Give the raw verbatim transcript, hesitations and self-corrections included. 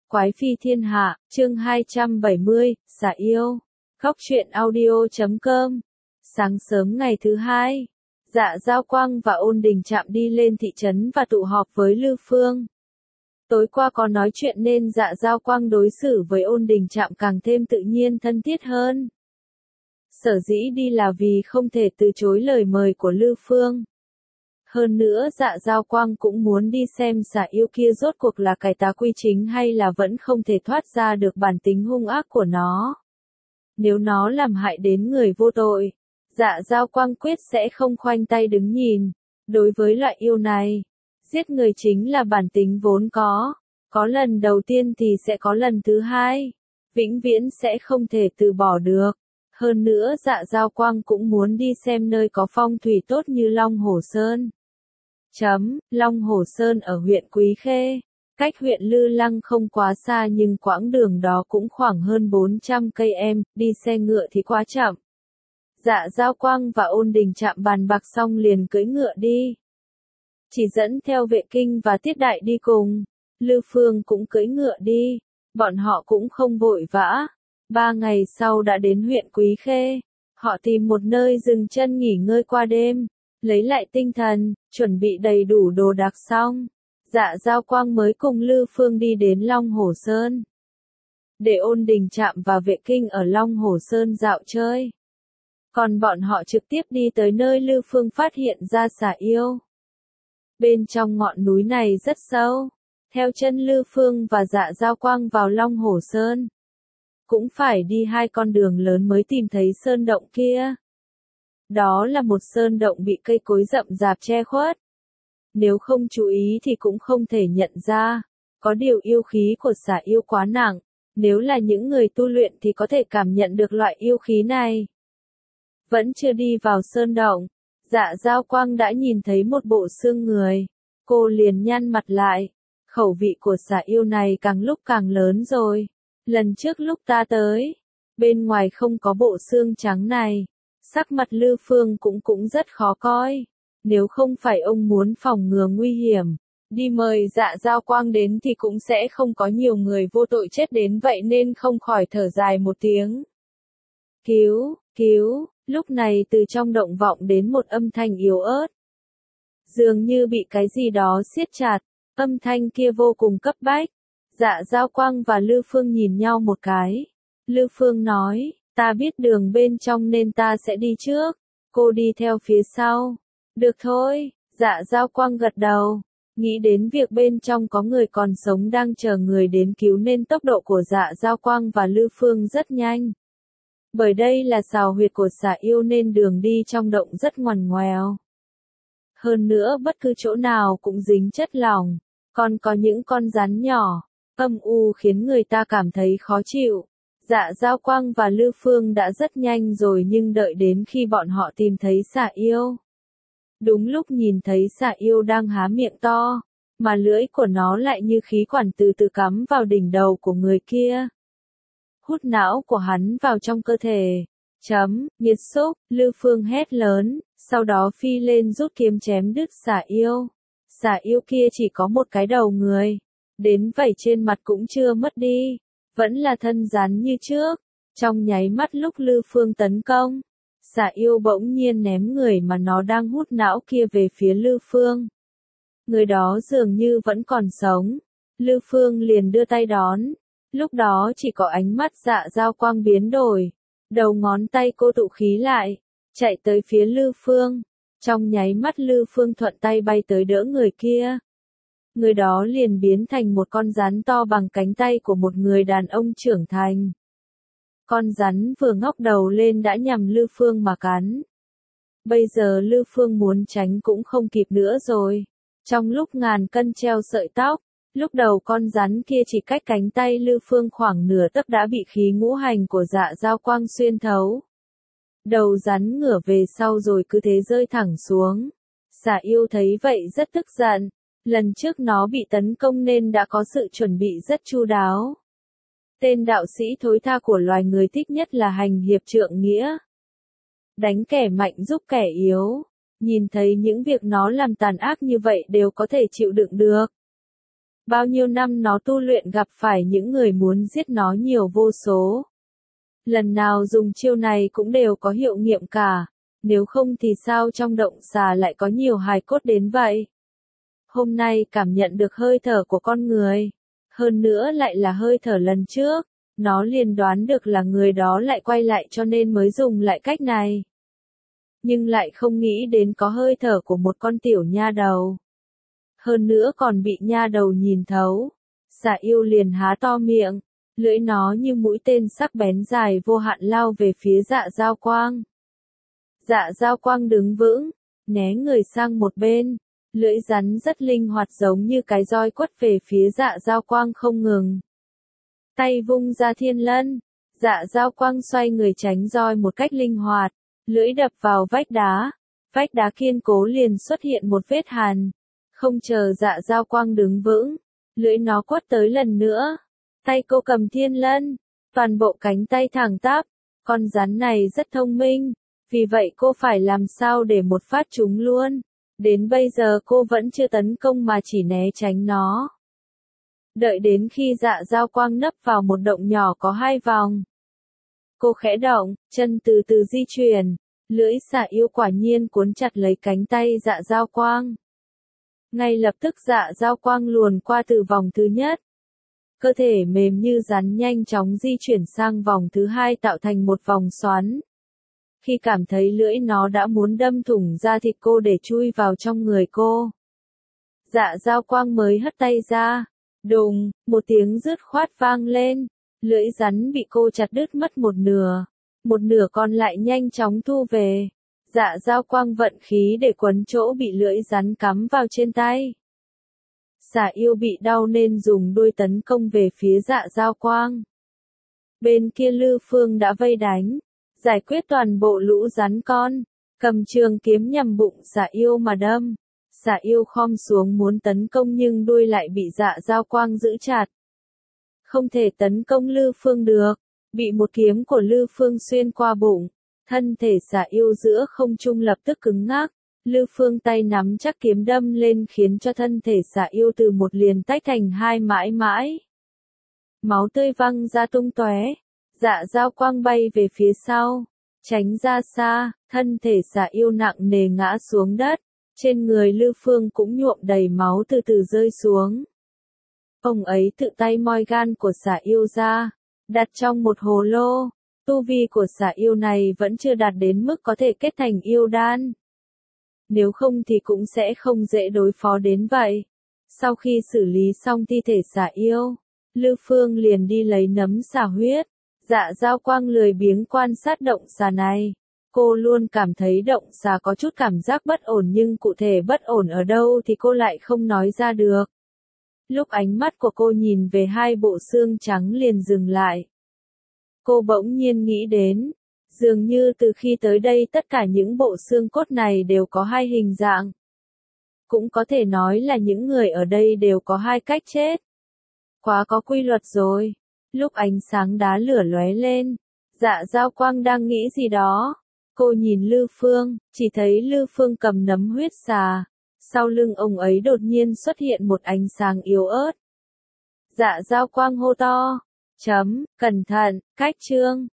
Quái phi thiên hạ, chương hai trăm bảy mươi, xả yêu. Khóc chuyện audio chấm com. Sáng sớm ngày thứ hai, Dạ Giao Quang và Ôn Đình Trạm đi lên thị trấn và tụ họp với Lư Phương. Tối qua có nói chuyện nên Dạ Giao Quang đối xử với Ôn Đình Trạm càng thêm tự nhiên thân thiết hơn. Sở dĩ đi là vì không thể từ chối lời mời của Lư Phương. Hơn nữa Dạ Giao Quang cũng muốn đi xem xả yêu kia rốt cuộc là cải tá quy chính hay là vẫn không thể thoát ra được bản tính hung ác của nó. Nếu nó làm hại đến người vô tội, Dạ Giao Quang quyết sẽ không khoanh tay đứng nhìn. Đối với loại yêu này, giết người chính là bản tính vốn có. Có lần đầu tiên thì sẽ có lần thứ hai. Vĩnh viễn sẽ không thể từ bỏ được. Hơn nữa Dạ Giao Quang cũng muốn đi xem nơi có phong thủy tốt như Long Hồ Sơn. Chấm, Long Hồ Sơn ở huyện Quý Khê, cách huyện Lư Lăng không quá xa nhưng quãng đường đó cũng khoảng hơn bốn trăm cây em, đi xe ngựa thì quá chậm. Dạ Giao Quang và Ôn Đình Trạm bàn bạc xong liền cưỡi ngựa đi. Chỉ dẫn theo Vệ Kinh và Tiết Đại đi cùng, Lư Phương cũng cưỡi ngựa đi, bọn họ cũng không vội vã. Ba ngày sau đã đến huyện Quý Khê, họ tìm một nơi dừng chân nghỉ ngơi qua đêm. Lấy lại tinh thần, chuẩn bị đầy đủ đồ đạc xong, Dạ Giao Quang mới cùng Lư Phương đi đến Long Hồ Sơn. Để Ôn Đình Trạm và Vệ Kinh ở Long Hồ Sơn dạo chơi. Còn bọn họ trực tiếp đi tới nơi Lư Phương phát hiện ra xả yêu. Bên trong ngọn núi này rất sâu, theo chân Lư Phương và Dạ Giao Quang vào Long Hồ Sơn. Cũng phải đi hai con đường lớn mới tìm thấy sơn động kia. Đó là một sơn động bị cây cối rậm rạp che khuất. Nếu không chú ý thì cũng không thể nhận ra. Có điều yêu khí của xả yêu quá nặng. Nếu là những người tu luyện thì có thể cảm nhận được loại yêu khí này. Vẫn chưa đi vào sơn động, Dạ Giao Quang đã nhìn thấy một bộ xương người. Cô liền nhăn mặt lại. Khẩu vị của xả yêu này càng lúc càng lớn rồi. Lần trước lúc ta tới, bên ngoài không có bộ xương trắng này. Sắc mặt Lư Phương cũng cũng rất khó coi. Nếu không phải ông muốn phòng ngừa nguy hiểm, đi mời Dạ Giao Quang đến thì cũng sẽ không có nhiều người vô tội chết đến vậy nên không khỏi thở dài một tiếng. Cứu, cứu, lúc này từ trong động vọng đến một âm thanh yếu ớt. Dường như bị cái gì đó siết chặt, âm thanh kia vô cùng cấp bách. Dạ Giao Quang và Lư Phương nhìn nhau một cái. Lư Phương nói, ta biết đường bên trong nên ta sẽ đi trước, cô đi theo phía sau. Được thôi, Dạ Giao Quang gật đầu, nghĩ đến việc bên trong có người còn sống đang chờ người đến cứu nên tốc độ của Dạ Giao Quang và Lư Phương rất nhanh. Bởi đây là xào huyệt của xả yêu nên đường đi trong động rất ngoằn ngoèo. Hơn nữa bất cứ chỗ nào cũng dính chất lỏng, còn có những con rắn nhỏ, âm u khiến người ta cảm thấy khó chịu. Dạ Giao Quang và Lư Phương đã rất nhanh rồi nhưng đợi đến khi bọn họ tìm thấy xả yêu. Đúng lúc nhìn thấy xả yêu đang há miệng to, mà lưỡi của nó lại như khí quản từ từ cắm vào đỉnh đầu của người kia. Hút não của hắn vào trong cơ thể. Chấm, nhiệt xúc, Lư Phương hét lớn, sau đó phi lên rút kiếm chém đứt xả yêu. Xả yêu kia chỉ có một cái đầu người, đến vảy trên mặt cũng chưa mất đi. Vẫn là thân rắn như trước. Trong nháy mắt lúc Lư Phương tấn công, xả yêu bỗng nhiên ném người mà nó đang hút não kia về phía Lư Phương. Người đó dường như vẫn còn sống. Lư Phương liền đưa tay đón. Lúc đó chỉ có ánh mắt Dạ Giao Quang biến đổi. Đầu ngón tay cô tụ khí lại, chạy tới phía Lư Phương. Trong nháy mắt Lư Phương thuận tay bay tới đỡ người kia. Người đó liền biến thành một con rắn to bằng cánh tay của một người đàn ông trưởng thành. Con rắn vừa ngóc đầu lên đã nhằm Lư Phương mà cắn. Bây giờ Lư Phương muốn tránh cũng không kịp nữa rồi. Trong lúc ngàn cân treo sợi tóc, lúc đầu con rắn kia chỉ cách cánh tay Lư Phương khoảng nửa tấc đã bị khí ngũ hành của Dạ Giao Quang xuyên thấu. Đầu rắn ngửa về sau rồi cứ thế rơi thẳng xuống. Xả yêu thấy vậy rất tức giận. Lần trước nó bị tấn công nên đã có sự chuẩn bị rất chu đáo. Tên đạo sĩ thối tha của loài người thích nhất là hành hiệp trượng nghĩa. Đánh kẻ mạnh giúp kẻ yếu. Nhìn thấy những việc nó làm tàn ác như vậy đều có thể chịu đựng được. Bao nhiêu năm nó tu luyện gặp phải những người muốn giết nó nhiều vô số. Lần nào dùng chiêu này cũng đều có hiệu nghiệm cả, nếu không thì sao trong động xà lại có nhiều hài cốt đến vậy? Hôm nay cảm nhận được hơi thở của con người, hơn nữa lại là hơi thở lần trước, nó liền đoán được là người đó lại quay lại cho nên mới dùng lại cách này. Nhưng lại không nghĩ đến có hơi thở của một con tiểu nha đầu. Hơn nữa còn bị nha đầu nhìn thấu. Xà yêu liền há to miệng, lưỡi nó như mũi tên sắc bén dài vô hạn lao về phía Dạ Dao Quang. Dạ Dao Quang đứng vững, né người sang một bên, lưỡi rắn rất linh hoạt giống như cái roi quất về phía Dạ Dao Quang không ngừng. Tay vung ra thiên lân, Dạ Dao Quang xoay người tránh roi một cách linh hoạt, lưỡi đập vào vách đá, vách đá kiên cố liền xuất hiện một vết hàn. Không chờ Dạ Dao Quang đứng vững, lưỡi nó quất tới lần nữa. Tay cô cầm thiên lân, toàn bộ cánh tay thẳng tắp, con rắn này rất thông minh, vì vậy cô phải làm sao để một phát trúng luôn. Đến bây giờ cô vẫn chưa tấn công mà chỉ né tránh nó. Đợi đến khi Dạ Dao Quang nấp vào một động nhỏ có hai vòng. Cô khẽ động, chân từ từ di chuyển, lưỡi xà yêu quả nhiên cuốn chặt lấy cánh tay Dạ Dao Quang. Ngay lập tức Dạ Dao Quang luồn qua từ vòng thứ nhất. Cơ thể mềm như rắn nhanh chóng di chuyển sang vòng thứ hai tạo thành một vòng xoắn. Khi cảm thấy lưỡi nó đã muốn đâm thủng da thịt cô để chui vào trong người cô, Dạ Dao Quang mới hất tay ra. Đùng, một tiếng rứt khoát vang lên, lưỡi rắn bị cô chặt đứt mất một nửa, một nửa còn lại nhanh chóng thu về. Dạ Dao Quang vận khí để quấn chỗ bị lưỡi rắn cắm vào trên tay. Xà yêu bị đau nên dùng đuôi tấn công về phía Dạ Dao Quang. Bên kia Lư Phương đã vây đánh, giải quyết toàn bộ lũ rắn con, cầm trường kiếm nhằm bụng xà yêu mà đâm. Xà yêu khom xuống muốn tấn công nhưng đuôi lại bị Dạ Dao Quang giữ chặt. Không thể tấn công Lư Phương được, bị một kiếm của Lư Phương xuyên qua bụng, thân thể xà yêu giữa không trung lập tức cứng ngắc. Lư Phương tay nắm chắc kiếm đâm lên khiến cho thân thể xà yêu từ một liền tách thành hai mãi mãi. Máu tươi văng ra tung tóe, Dạ Dao Quang bay về phía sau, tránh ra xa, thân thể xà yêu nặng nề ngã xuống đất, trên người Lư Phương cũng nhuộm đầy máu từ từ rơi xuống. Ông ấy tự tay moi gan của xà yêu ra, đặt trong một hồ lô, tu vi của xà yêu này vẫn chưa đạt đến mức có thể kết thành yêu đan. Nếu không thì cũng sẽ không dễ đối phó đến vậy. Sau khi xử lý xong thi thể xà yêu, Lư Phương liền đi lấy nấm xà huyết. Dạ Dao Quang lười biếng quan sát động xà này. Cô luôn cảm thấy động xà có chút cảm giác bất ổn nhưng cụ thể bất ổn ở đâu thì cô lại không nói ra được. Lúc ánh mắt của cô nhìn về hai bộ xương trắng liền dừng lại. Cô bỗng nhiên nghĩ đến, dường như từ khi tới đây tất cả những bộ xương cốt này đều có hai hình dạng. Cũng có thể nói là những người ở đây đều có hai cách chết. Quá có quy luật rồi. Lúc ánh sáng đá lửa lóe lên, Dạ Dao Quang đang nghĩ gì đó. Cô nhìn Lư Phương, chỉ thấy Lư Phương cầm nấm huyết xà. Sau lưng ông ấy đột nhiên xuất hiện một ánh sáng yếu ớt. Dạ Dao Quang hô to. Chấm, cẩn thận, cách chương.